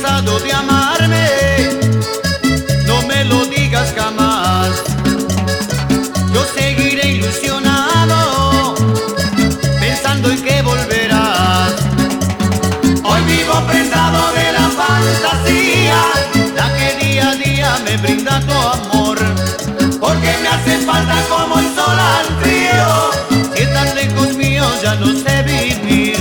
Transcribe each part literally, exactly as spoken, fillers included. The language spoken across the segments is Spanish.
cansado de amarme, no me lo digas jamás. Yo seguiré ilusionado, pensando en que volverás. Hoy vivo prendado de la fantasía, la que día a día me brinda tu amor. Porque me hace falta como el sol al frío, si estás lejos mío ya no sé vivir.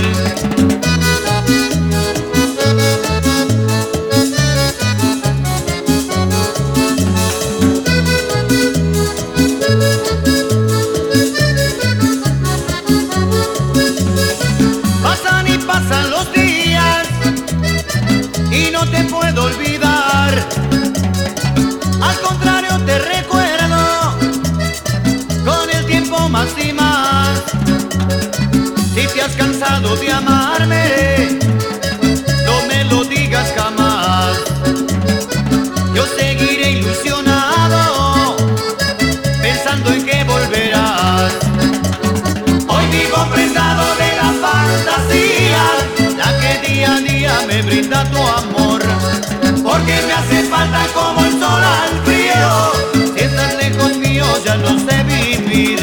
Pasan y pasan los días y no te puedo olvidar. Al contrario te recuerdo con el tiempo más y más. Si te has cansado de amarme, no me lo digas jamás. Yo seguiré ilusionado, pensando en que volverás. Hoy vivo prendado de la fantasía, la que día a día me brinda tu amor. Porque me hace falta como el sol al frío, si estás lejos mío ya no sé vivir.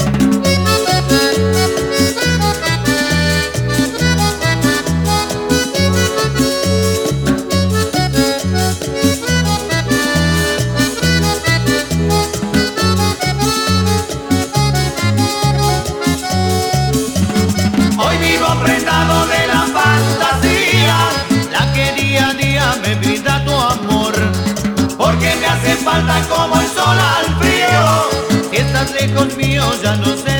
Hoy vivo prendado de la fantasía, la que día a día me brinda tu amor. Porque me hace falta como el sol al frío, si estás lejos mío ya no sé